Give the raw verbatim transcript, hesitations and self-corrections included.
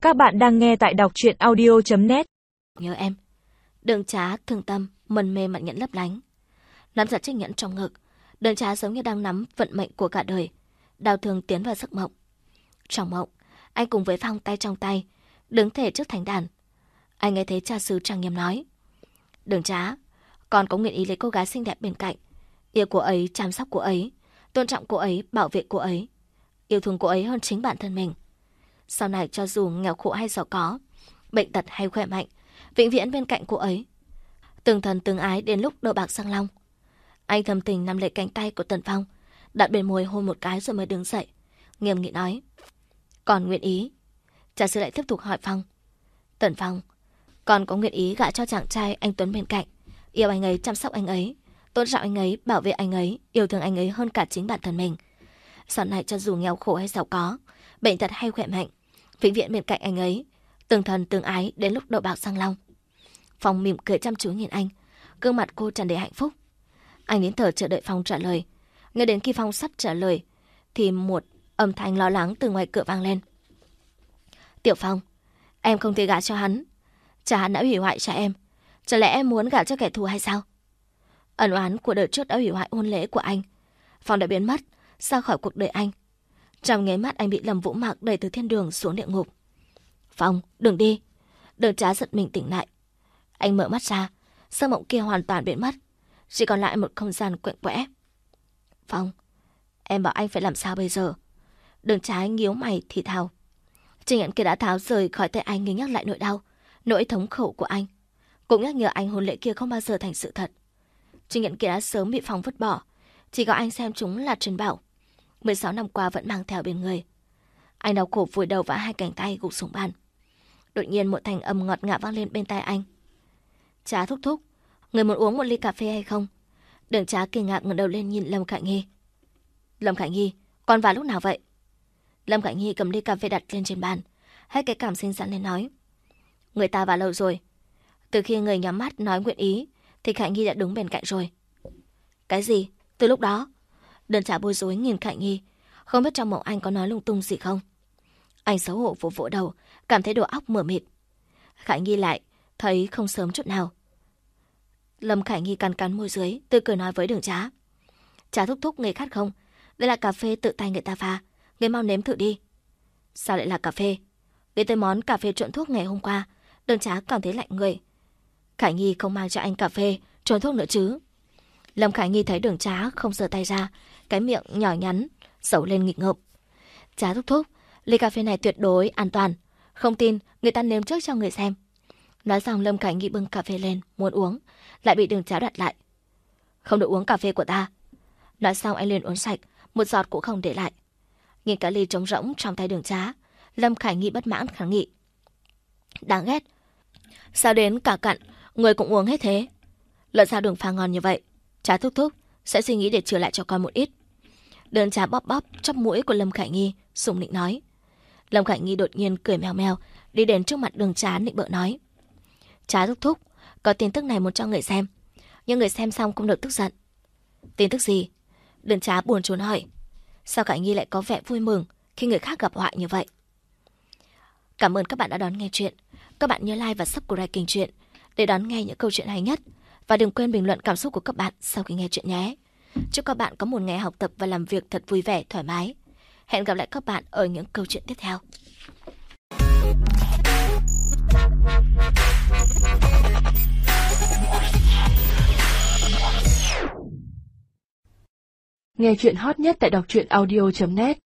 Các bạn đang nghe tại đọc truyện audio chấm net. Nhớ em. Đường Trá thương tâm, mân mê mặt nhẫn lấp lánh. Nắm chặt chiếc nhẫn trong ngực, Đường Trá giống như đang nắm vận mệnh của cả đời, đau thương tiến vào giấc mộng. Trong mộng, anh cùng với Phong tay trong tay, đứng thề trước thánh đàn. Anh nghe thấy cha xứ trang nghiêm nói: Đường Trá, con có nguyện ý lấy cô gái xinh đẹp bên cạnh, yêu cô ấy, chăm sóc cô ấy, tôn trọng cô ấy, bảo vệ cô ấy, yêu thương cô ấy hơn chính bản thân mình. Sau này cho dù nghèo khổ hay giàu có, bệnh tật hay khỏe mạnh, vĩnh viễn bên cạnh cô ấy, từng thân từng ái đến lúc đầu bạc răng long. Anh thầm tình nắm lấy cánh tay của Tần Phong, đặt bên môi hôn một cái rồi mới đứng dậy, nghiêm nghị nói: Con nguyện ý. Cha sư lại tiếp tục hỏi Phong: Tần Phong, con có nguyện ý gả cho chàng trai anh Tuấn bên cạnh, yêu anh ấy, chăm sóc anh ấy, tôn trọng anh ấy, bảo vệ anh ấy, yêu thương anh ấy hơn cả chính bản thân mình. Sau này cho dù nghèo khổ hay giàu có, bệnh tật hay khỏe mạnh, vĩnh viễn bên cạnh anh ấy, từng thân từng ái đến lúc đầu bạc răng long. Phong mỉm cười chăm chú nhìn anh, gương mặt cô tràn đầy hạnh phúc. Anh nín thở chờ đợi Phong trả lời. Ngay đến khi Phong sắp trả lời thì một âm thanh lo lắng từ ngoài cửa vang lên: Tiểu Phong, em không thể gả cho hắn. Cha hắn đã hủy hoại cha em, chả lẽ em muốn gả cho kẻ thù hay sao? Ân oán của đời trước đã hủy hoại hôn lễ của anh. Phong đã biến mất ra khỏi cuộc đời anh. Trong nháy mắt anh bị Lâm Vũ Mạc đẩy từ thiên đường xuống địa ngục. Phong, đừng đi. Đường Trá giật mình tỉnh lại. Anh mở mắt ra, giấc mộng kia hoàn toàn biến mất, chỉ còn lại một không gian quạnh quẽ. Phong, em bảo anh phải làm sao bây giờ? Đường Trá nhíu mày thì thào. Chiếc nhẫn kia đã tháo rời khỏi tay anh, nghi nhắc lại nỗi đau, nỗi thống khổ của anh, cũng nhắc nhở anh hôn lễ kia không bao giờ thành sự thật. Chiếc nhẫn kia đã sớm bị Phong vứt bỏ, chỉ có anh xem chúng là trân bảo, mười sáu năm qua vẫn mang theo bên người. Anh đau khổ vùi đầu vào hai cánh tay gục xuống bàn. Đột nhiên một thanh âm ngọt ngào vang lên bên tai anh: Trá thúc thúc, người muốn uống một ly cà phê hay không? Đường Trá kinh ngạc ngẩng đầu lên nhìn Lâm Khải Nhi. Lâm Khải Nhi, con vào lúc nào vậy? Lâm Khải Nhi cầm ly cà phê đặt lên trên bàn, hết cái cảm xinh xắn lên nói: Người ta vào lâu rồi. Từ khi người nhắm mắt nói nguyện ý thì Khải Nhi đã đứng bên cạnh rồi. Cái gì? Từ lúc đó? Đường Trá bối rối nhìn Khải Nhi, không biết trong mộng anh có nói lung tung gì không. Anh xấu hổ vỗ vỗ đầu, cảm thấy đầu óc mờ mịt. Khải Nhi lại thấy không sớm chút nào. Lâm Khải Nhi cắn cắn môi dưới, tươi cười nói với Đường Trá: Trá thúc thúc, người khát không? Đây là cà phê tự tay người ta pha, người mau nếm thử đi. Sao lại là cà phê? Nghĩ tới món cà phê trộn thuốc ngày hôm qua, Đường Trá cảm thấy lạnh người. Khải Nhi không mang cho anh cà phê trộn thuốc nữa chứ? Lâm Khải Nhi thấy Đường Trá không giơ tay ra, cái miệng nhỏ nhắn giấu lên nghịch ngợm. Trá thúc thúc, ly cà phê này tuyệt đối an toàn, không tin người ta nếm trước cho người xem. Nói xong Lâm Khải Nhi bưng cà phê lên muốn uống, lại bị Đường Trá đoạt lại. Không được uống cà phê của ta. Nói xong anh liền uống sạch, một giọt cũng không để lại. Nhìn cả ly trống rỗng trong tay Đường Trá, Lâm Khải Nhi bất mãn kháng nghị: Đáng ghét, sao đến cả cặn người cũng uống hết thế? Lợi sao đường pha ngon như vậy? Trá thúc thúc sẽ suy nghĩ để trừ lại cho con một ít. Đường Trá bóp bóp chóp mũi của Lâm Khải Nhi, sùng nịnh nói. Lâm Khải Nhi đột nhiên cười mèo mèo, đi đến trước mặt Đường Trá nịnh bợ nói: Trá thúc thúc, có tin tức này muốn cho người xem, nhưng người xem xong không được tức giận. Tin tức gì? Đường Trá buồn chồn hỏi. Sao Khải Nhi lại có vẻ vui mừng khi người khác gặp họa như vậy? Cảm ơn các bạn đã đón nghe chuyện. Các bạn nhớ like và subscribe kênh truyện để đón nghe những câu chuyện hay nhất. Và đừng quên bình luận cảm xúc của các bạn sau khi nghe chuyện nhé. Chúc các bạn có một ngày học tập và làm việc thật vui vẻ, thoải mái. Hẹn gặp lại các bạn ở những câu chuyện tiếp theo. Nghe chuyện hot nhất tại đọc truyện audio chấm net.